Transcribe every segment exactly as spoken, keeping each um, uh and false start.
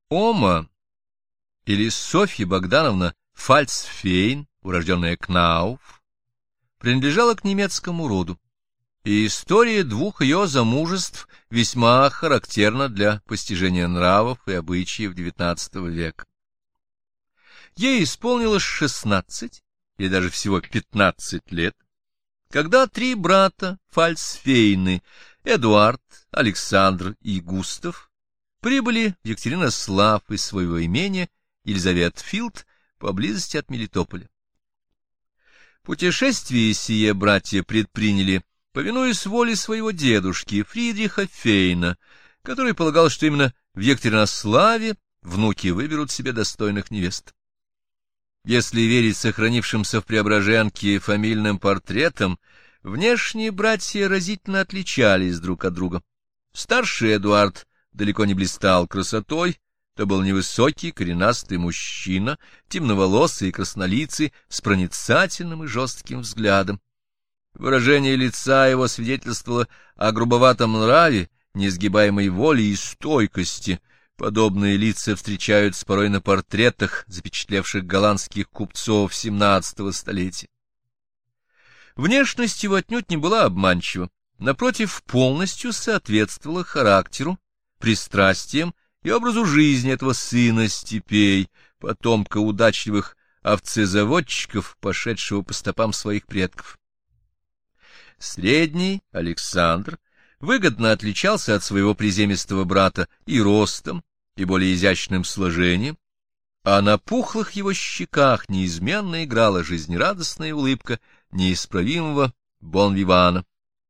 Ома, или Софья Богдановна Фальцфейн, урожденная Кнауф, принадлежала к немецкому роду, и история двух ее замужеств весьма характерна для постижения нравов и обычаев девятнадцатого века. Ей исполнилось шестнадцать, или даже всего пятнадцать лет, когда три брата Фальцфейны, Эдуард, Александр и Густав, прибыли в Екатеринослав из своего имения Елизаветфилд поблизости от Мелитополя. Путешествие сие братья предприняли, повинуясь воле своего дедушки Фридриха Фейна, который полагал, что именно в Екатеринославе внуки выберут себе достойных невест. Если верить сохранившимся в Преображенке фамильным портретам, внешние братья разительно отличались друг от друга. Старший Эдуард далеко не блистал красотой, то был невысокий, коренастый мужчина, темноволосый и краснолицый, с проницательным и жестким взглядом. Выражение лица его свидетельствовало о грубоватом нраве, несгибаемой воле и стойкости. Подобные лица встречаются порой на портретах, запечатлевших голландских купцов семнадцатого столетия. Внешность его отнюдь не была обманчива, напротив, полностью соответствовала характеру, пристрастиям и образу жизни этого сына степей, потомка удачливых овцезаводчиков, пошедшего по стопам своих предков. Средний, Александр, выгодно отличался от своего приземистого брата и ростом, и более изящным сложением, а на пухлых его щеках неизменно играла жизнерадостная улыбка неисправимого бон-вивана.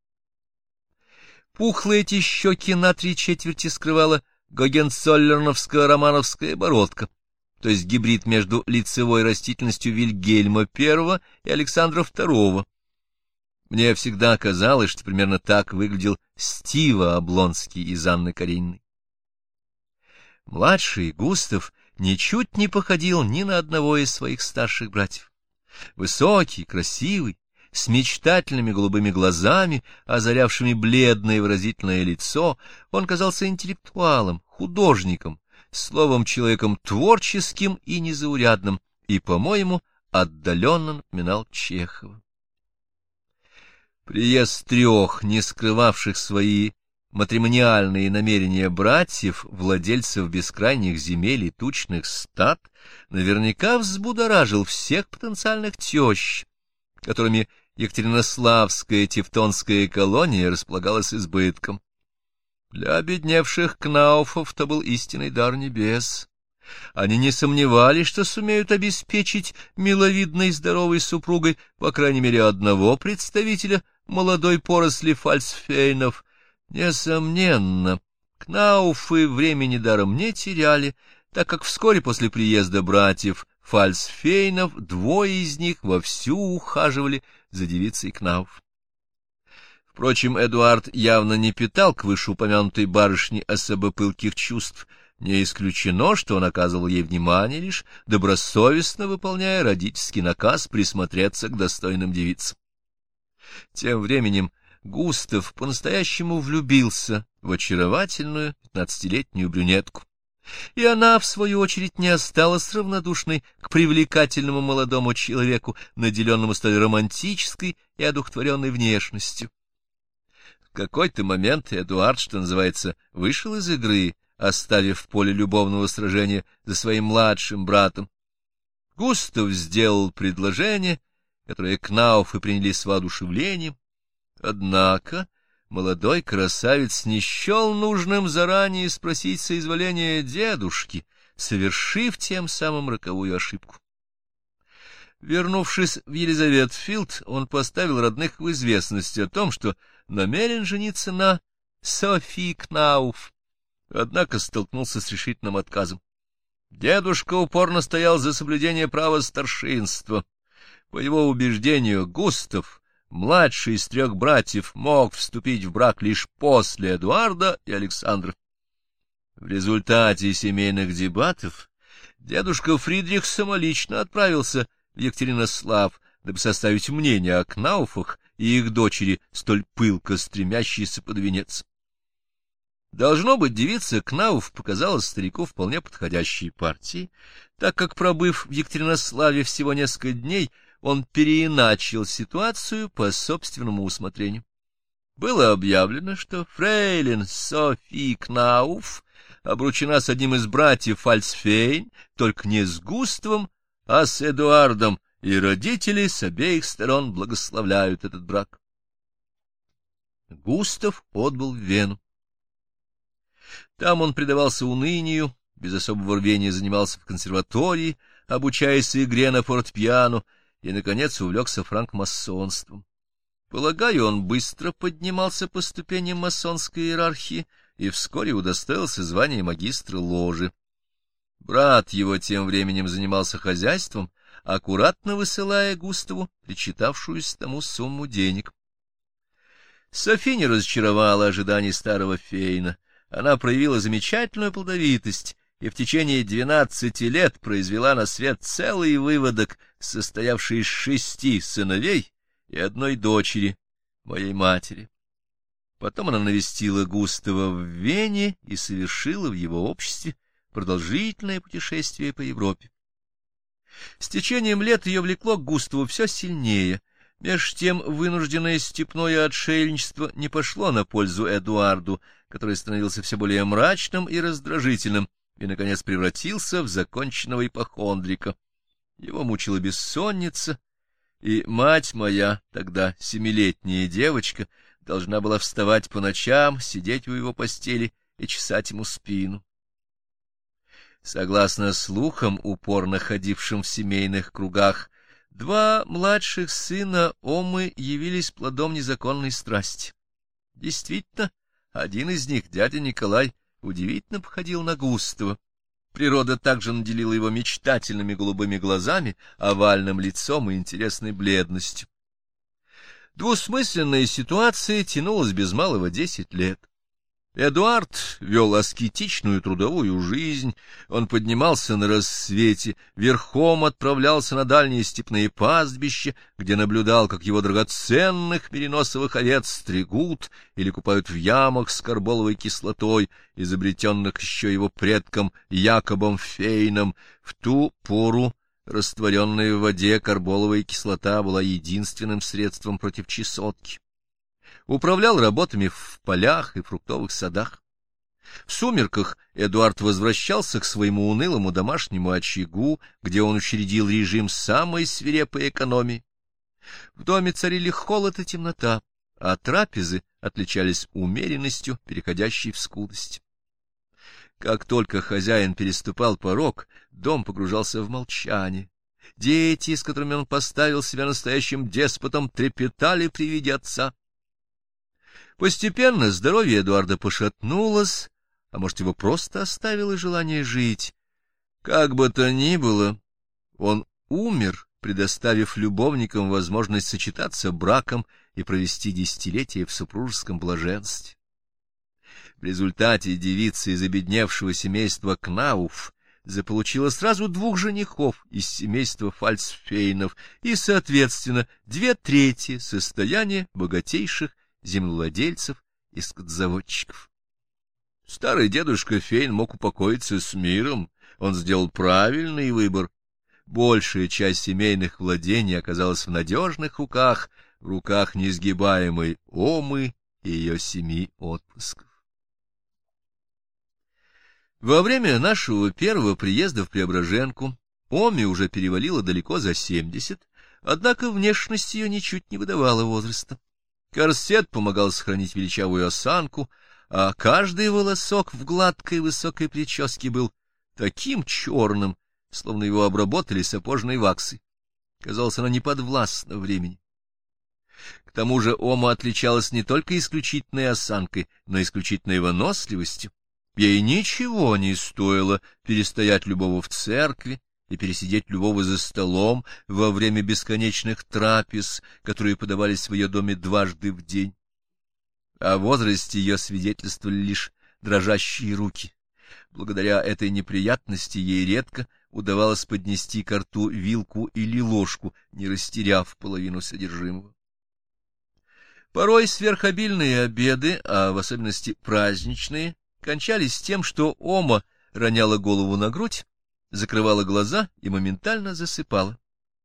Пухлые эти щеки на три четверти скрывала гогенцоллерновско-романовская бородка, то есть гибрид между лицевой растительностью Вильгельма Первого и Александра Второго. Мне всегда казалось, что примерно так выглядел Стива Облонский из Анны Карениной. Младший Густав ничуть не походил ни на одного из своих старших братьев. Высокий, красивый, с мечтательными голубыми глазами, озарявшими бледное выразительное лицо, он казался интеллектуалом, художником, словом, человеком творческим и незаурядным, и, по-моему, отдаленно напоминал Чехова. Приезд трех, не скрывавших свои матримониальные намерения братьев, владельцев бескрайних земель и тучных стад, наверняка взбудоражил всех потенциальных тещ, которыми Екатеринославская тевтонская колония располагалась избытком. Для обедневших кнауфов то был истинный дар небес. Они не сомневались, что сумеют обеспечить миловидной и здоровой супругой по крайней мере одного представителя молодой поросли Фальцфейнов. Несомненно, кнауфы времени даром не теряли, так как вскоре после приезда братьев Фальцфейнов двое из них вовсю ухаживали за девицей Кнауф. Впрочем, Эдуард явно не питал к вышеупомянутой барышне особо пылких чувств. Не исключено, что он оказывал ей внимание, лишь добросовестно выполняя родительский наказ присмотреться к достойным девицам. Тем временем Густав по-настоящему влюбился в очаровательную пятнадцатилетнюю брюнетку, и она, в свою очередь, не осталась равнодушной к привлекательному молодому человеку, наделенному столь романтической и одухотворенной внешностью. В какой-то момент Эдуард, что называется, вышел из игры, оставив в поле любовного сражения за своим младшим братом. Густав сделал предложение, которое Кнауфы приняли с воодушевлением, однако молодой красавец не счел нужным заранее спросить соизволения дедушки, совершив тем самым роковую ошибку. Вернувшись в Елизаветфилд, он поставил родных в известность о том, что намерен жениться на Софии Кнауф, однако столкнулся с решительным отказом. Дедушка упорно стоял за соблюдение права старшинства. По его убеждению, Густав, младший из трех братьев, мог вступить в брак лишь после Эдуарда и Александра. В результате семейных дебатов дедушка Фридрих самолично отправился в Екатеринослав, дабы составить мнение о Кнауфах и их дочери, столь пылко стремящейся под венец. Должно быть, девица Кнауф показалась старику вполне подходящей партией, так как, пробыв в Екатеринославе всего несколько дней, он переиначил ситуацию по собственному усмотрению. Было объявлено, что фрейлин Софи Кнауф обручена с одним из братьев Фальцфейн, только не с Густавом, а с Эдуардом, и родители с обеих сторон благословляют этот брак. Густав отбыл в Вену. Там он предавался унынию, без особого рвения занимался в консерватории, обучаясь игре на фортепиано, и, наконец, увлекся франкмасонством. Полагаю, он быстро поднимался по ступеням масонской иерархии и вскоре удостоился звания магистра ложи. Брат его тем временем занимался хозяйством, аккуратно высылая Густаву причитавшуюся тому сумму денег. Софи не разочаровала ожиданий старого Фейна. Она проявила замечательную плодовитость и в течение двенадцати лет произвела на свет целый выводок, состоявший из шести сыновей и одной дочери, моей матери. Потом она навестила Густава в Вене и совершила в его обществе продолжительное путешествие по Европе. С течением лет ее влекло к Густаву все сильнее. Меж тем вынужденное степное отшельничество не пошло на пользу Эдуарду, который становился все более мрачным и раздражительным, и, наконец, превратился в законченного ипохондрика. Его мучила бессонница, и мать моя, тогда семилетняя девочка, должна была вставать по ночам, сидеть у его постели и чесать ему спину. Согласно слухам, упорно ходившим в семейных кругах, два младших сына Омы явились плодом незаконной страсти. Действительно, один из них, дядя Николай, удивительно походил на Густава. Природа также наделила его мечтательными голубыми глазами, овальным лицом и интересной бледностью. Двусмысленная ситуация тянулась без малого десять лет. Эдуард вел аскетичную трудовую жизнь, он поднимался на рассвете, верхом отправлялся на дальние степные пастбища, где наблюдал, как его драгоценных мериносовых овец стригут или купают в ямах с карболовой кислотой, изобретенных еще его предком Якобом Фейном. В ту пору растворенная в воде карболовая кислота была единственным средством против чесотки. Управлял работами в полях и фруктовых садах. В сумерках Эдуард возвращался к своему унылому домашнему очагу, где он учредил режим самой свирепой экономии. В доме царили холод и темнота, а трапезы отличались умеренностью, переходящей в скудость. Как только хозяин переступал порог, дом погружался в молчание. Дети, с которыми он поставил себя настоящим деспотом, трепетали при виде отца. Постепенно здоровье Эдуарда пошатнулось, а может, его просто оставило желание жить. Как бы то ни было, он умер, предоставив любовникам возможность сочетаться браком и провести десятилетия в супружеском блаженстве. В результате девица из обедневшего семейства Кнауф заполучила сразу двух женихов из семейства Фальцфейнов и, соответственно, две трети состояния богатейших землевладельцев и скотозаводчиков. Старый дедушка Фейн мог упокоиться с миром, он сделал правильный выбор. Большая часть семейных владений оказалась в надежных руках, в руках несгибаемой Омы и ее семи отпрысков. Во время нашего первого приезда в Преображенку Оме уже перевалила далеко за семьдесят, однако внешность ее ничуть не выдавала возраста. Корсет помогал сохранить величавую осанку, а каждый волосок в гладкой высокой прическе был таким черным, словно его обработали сапожной ваксой. Казалось, она не подвластна времени. К тому же Ома отличалась не только исключительной осанкой, но и исключительной выносливостью. Ей ничего не стоило перестоять любого в церкви и пересидеть любого за столом во время бесконечных трапез, которые подавались в ее доме дважды в день. О возрасте ее свидетельствовали лишь дрожащие руки. Благодаря этой неприятности ей редко удавалось поднести ко рту вилку или ложку, не растеряв половину содержимого. Порой сверхобильные обеды, а в особенности праздничные, кончались тем, что Ома роняла голову на грудь, закрывала глаза и моментально засыпала.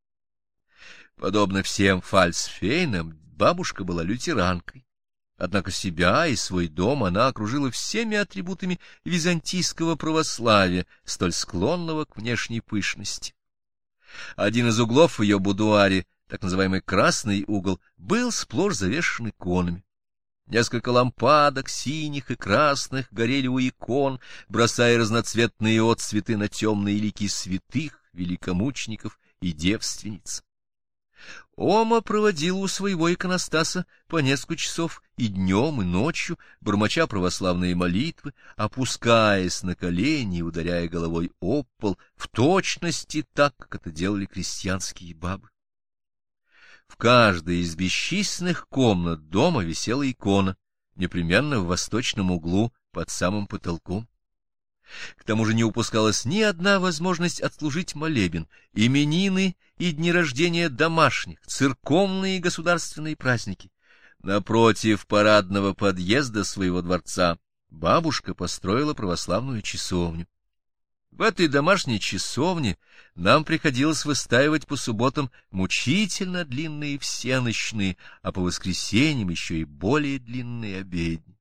Подобно всем фальцфейнам, бабушка была лютеранкой. Однако себя и свой дом она окружила всеми атрибутами византийского православия, столь склонного к внешней пышности. Один из углов в ее будуаре, так называемый красный угол, был сплошь завешен иконами. Несколько лампадок, синих и красных, горели у икон, бросая разноцветные отцветы на темные лики святых, великомучеников и девственниц. Ома проводила у своего иконостаса по несколько часов и днем, и ночью, бормоча православные молитвы, опускаясь на колени и ударяя головой об пол, в точности так, как это делали крестьянские бабы. В каждой из бесчисленных комнат дома висела икона, непременно в восточном углу под самым потолком. К тому же не упускалась ни одна возможность отслужить молебен, именины и дни рождения домашних, церковные и государственные праздники. Напротив парадного подъезда своего дворца бабушка построила православную часовню. В этой домашней часовне нам приходилось выстаивать по субботам мучительно длинные всенощные, а по воскресеньям еще и более длинные обедни.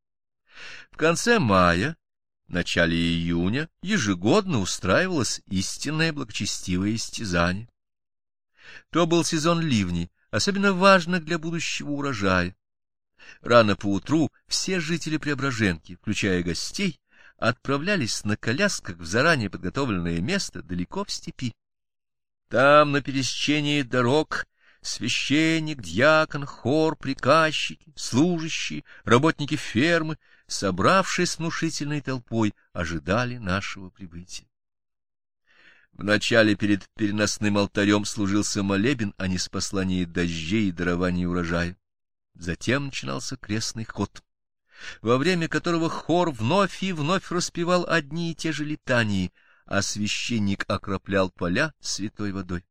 В конце мая, в начале июня ежегодно устраивалось истинное благочестивое истязание. То был сезон ливней, особенно важных для будущего урожая. Рано поутру все жители Преображенки, включая гостей, отправлялись на колясках в заранее подготовленное место далеко в степи. Там, на пересечении дорог, священник, дьякон, хор, приказчики, служащие, работники фермы, собравшись внушительной толпой, ожидали нашего прибытия. Вначале перед переносным алтарем служился молебен о ниспослании дождей и даровании урожая. Затем начинался крестный ход, во время которого хор вновь и вновь распевал одни и те же литании, а священник окроплял поля святой водой.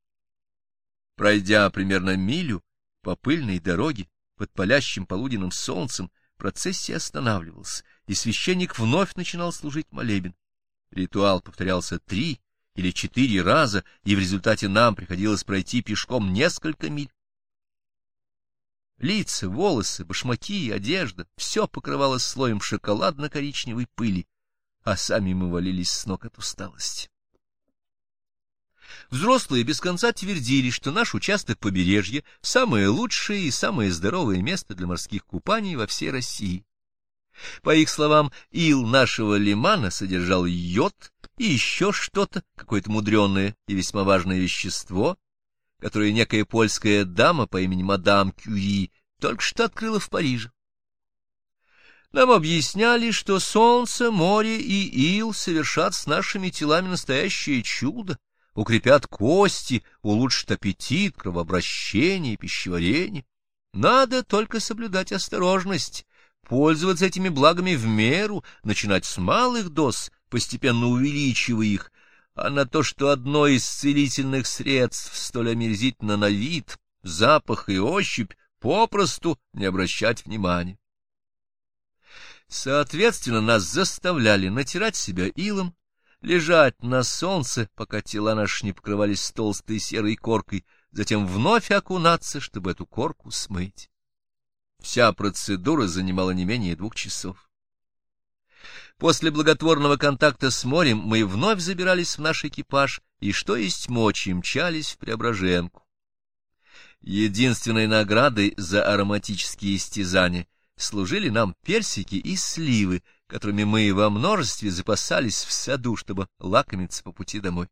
Пройдя примерно милю по пыльной дороге под палящим полуденным солнцем, процессия останавливалась, и священник вновь начинал служить молебен. Ритуал повторялся три или четыре раза, и в результате нам приходилось пройти пешком несколько миль. Лица, волосы, башмаки, одежда — все покрывалось слоем шоколадно-коричневой пыли, а сами мы валились с ног от усталости. Взрослые без конца твердили, что наш участок побережья — самое лучшее и самое здоровое место для морских купаний во всей России. По их словам, ил нашего лимана содержал йод и еще что-то, какое-то мудреное и весьма важное вещество, которое некая польская дама по имени мадам Кюри только что открыла в Париже. Нам объясняли, что солнце, море и ил совершат с нашими телами настоящее чудо, укрепят кости, улучшат аппетит, кровообращение и пищеварение. Надо только соблюдать осторожность, пользоваться этими благами в меру, начинать с малых доз, постепенно увеличивая их, а на то, что одно из целительных средств столь омерзительно на вид, запах и ощупь, попросту не обращать внимания. Соответственно, нас заставляли натирать себя илом, лежать на солнце, пока тела наши не покрывались толстой серой коркой, затем вновь окунаться, чтобы эту корку смыть. Вся процедура занимала не менее двух часов. После благотворного контакта с морем мы вновь забирались в наш экипаж и, что есть мочи, мчались в Преображенку. Единственной наградой за ароматические истязания служили нам персики и сливы, которыми мы во множестве запасались в саду, чтобы лакомиться по пути домой.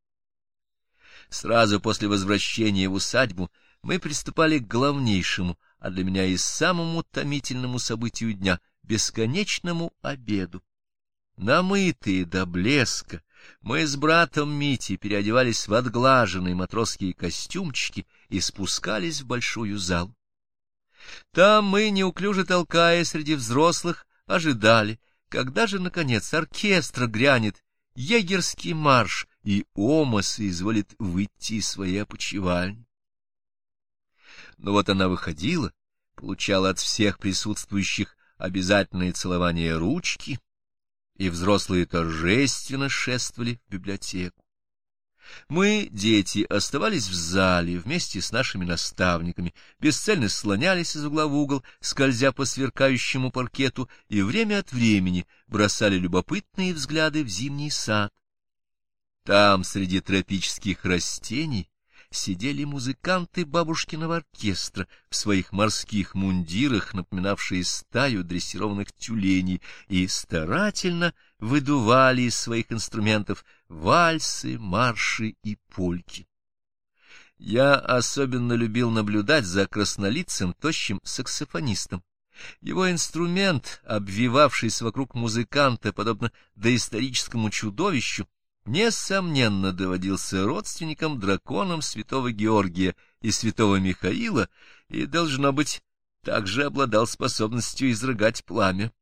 Сразу после возвращения в усадьбу мы приступали к главнейшему, а для меня и самому томительному событию дня — бесконечному обеду. Намытые до блеска, мы с братом Митей переодевались в отглаженные матросские костюмчики и спускались в большую залу. Там мы, неуклюже толкая среди взрослых, ожидали, когда же, наконец, оркестр грянет егерский марш, и Ома соизволит выйти из своей опочивальни. Но вот она выходила, получала от всех присутствующих обязательное целование ручки, и взрослые торжественно шествовали в библиотеку. Мы, дети, оставались в зале вместе с нашими наставниками, бесцельно слонялись из угла в угол, скользя по сверкающему паркету, и время от времени бросали любопытные взгляды в зимний сад. Там, среди тропических растений, сидели музыканты бабушкиного оркестра в своих морских мундирах, напоминавшие стаю дрессированных тюленей, и старательно выдували из своих инструментов вальсы, марши и польки. Я особенно любил наблюдать за краснолицым тощим саксофонистом. Его инструмент, обвивавшийся вокруг музыканта, подобно доисторическому чудовищу, несомненно доводился родственникам-драконам святого Георгия и святого Михаила и, должно быть, также обладал способностью изрыгать пламя.